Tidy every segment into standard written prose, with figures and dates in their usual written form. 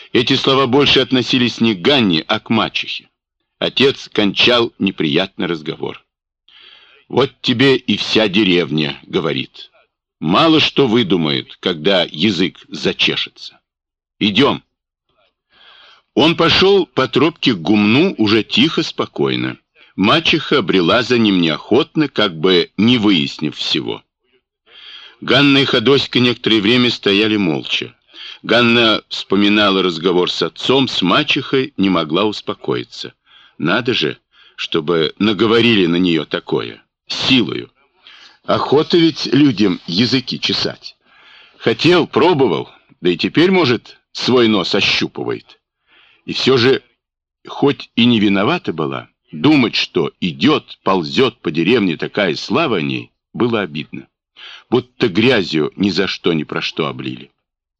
Эти слова больше относились не к Ганне, а к мачехе. Отец кончал неприятный разговор. «Вот тебе и вся деревня», — говорит. «Мало что выдумает, когда язык зачешется. Идем». Он пошел по тропке к гумну уже тихо, спокойно. Мачеха брела за ним неохотно, как бы не выяснив всего. Ганна и Ходоська некоторое время стояли молча. Ганна вспоминала разговор с отцом, с мачехой, не могла успокоиться. Надо же, чтобы наговорили на нее такое, силою. Охота ведь людям языки чесать. Хотел, пробовал, да и теперь, может, свой нос ощупывает. И все же, хоть и не виновата была, думать, что идет, ползет по деревне такая слава о ней, было обидно. Будто грязью ни за что, ни про что облили.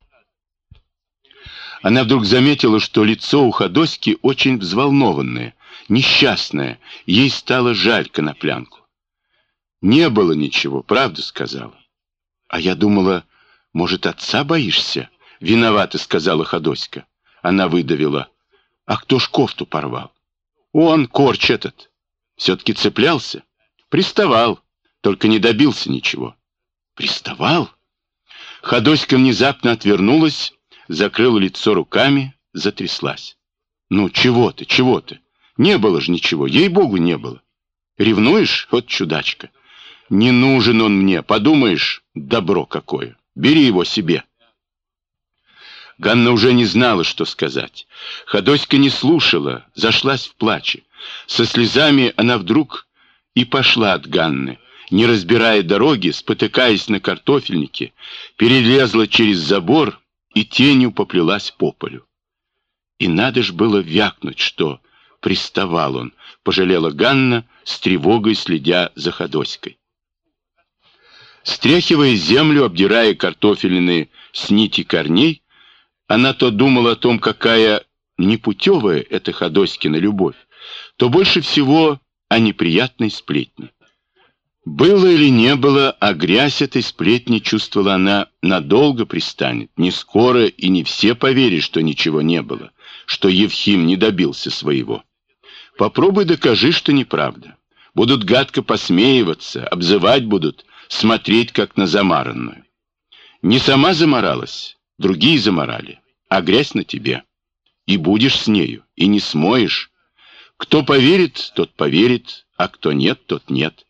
Она вдруг заметила, что лицо у Ходоськи очень взволнованное, несчастное. Ей стало жаль коноплянку. «Не было ничего, правду сказала». «А я думала, может, отца боишься?» — виновата сказала Ходоська. Она выдавила. «А кто ж кофту порвал?» «Он, корч этот. Все-таки цеплялся?» «Приставал, только не добился ничего». «Приставал?» Ходоська внезапно отвернулась, закрыла лицо руками, затряслась. «Ну, чего ты, чего ты? Не было же ничего, ей-богу, не было. Ревнуешь? Вот чудачка. Не нужен он мне, подумаешь, добро какое. Бери его себе». Ганна уже не знала, что сказать. Ходоська не слушала, зашлась в плаче. Со слезами она вдруг и пошла от Ганны, не разбирая дороги, спотыкаясь на картофельнике, перелезла через забор и тенью поплелась по полю. И надо ж было вякнуть, что приставал он, пожалела Ганна, с тревогой следя за Ходоськой. Стряхивая землю, обдирая картофелины с нити корней, она то думала о том, какая непутевая эта Ходоськина любовь, то больше всего о неприятной сплетне. Было или не было, а грязь этой сплетни, чувствовала она, надолго пристанет. Не скоро и не все поверят, что ничего не было, что Евхим не добился своего. Попробуй докажи, что неправда. Будут гадко посмеиваться, обзывать будут, смотреть как на замаранную. Не сама замаралась, другие замарали, а грязь на тебе. И будешь с нею, и не смоешь. Кто поверит, тот поверит, а кто нет, тот нет.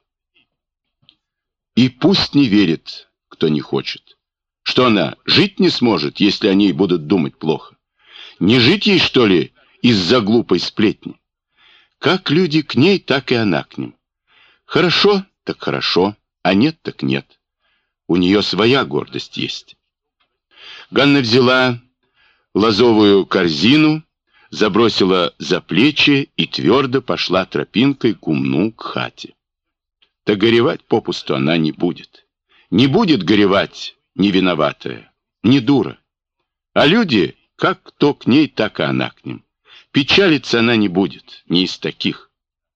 И пусть не верит, кто не хочет. Что она, жить не сможет, если о ней будут думать плохо? Не жить ей, что ли, из-за глупой сплетни? Как люди к ней, так и она к ним. Хорошо, так хорошо, а нет, так нет. У нее своя гордость есть. Ганна взяла лозовую корзину, забросила за плечи и твердо пошла тропинкой к гумну, к хате. Да горевать попусту она не будет. Не будет горевать не виноватая, не дура. А люди, как кто к ней, так и она к ним. Печалиться она не будет, не из таких.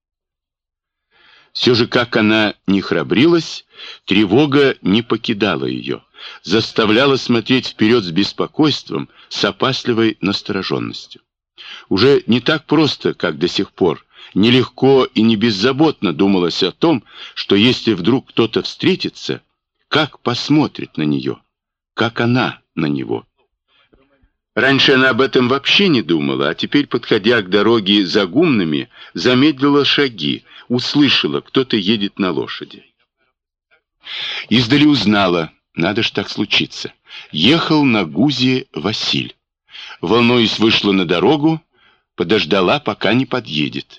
Все же, как она не храбрилась, тревога не покидала ее, заставляла смотреть вперед с беспокойством, с опасливой настороженностью. Уже не так просто, как до сих пор, нелегко и не беззаботно думалось о том, что если вдруг кто-то встретится, как посмотрит на нее, как она на него. Раньше она об этом вообще не думала, а теперь, подходя к дороге за гумнами, замедлила шаги, услышала, кто-то едет на лошади. Издали узнала, надо ж так случиться. Ехал на гузе Василь. Волнуясь, вышла на дорогу, подождала, пока не подъедет.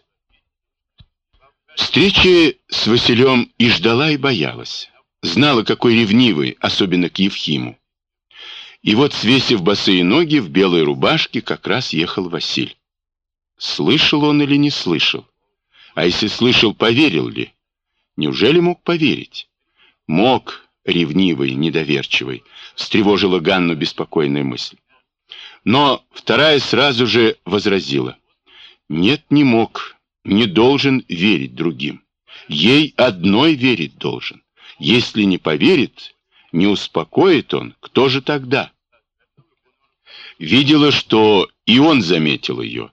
Встречи с Василем и ждала, и боялась. Знала, какой ревнивый, особенно к Евхиму. И вот, свесив босые ноги, в белой рубашке как раз ехал Василь. Слышал он или не слышал? А если слышал, поверил ли? Неужели мог поверить? Мог, ревнивый, недоверчивый, встревожила Ганну беспокойная мысль. Но вторая сразу же возразила. Нет, не мог, не должен верить другим. Ей одной верить должен. Если не поверит, не успокоит он, кто же тогда? видела, что и он заметил ее.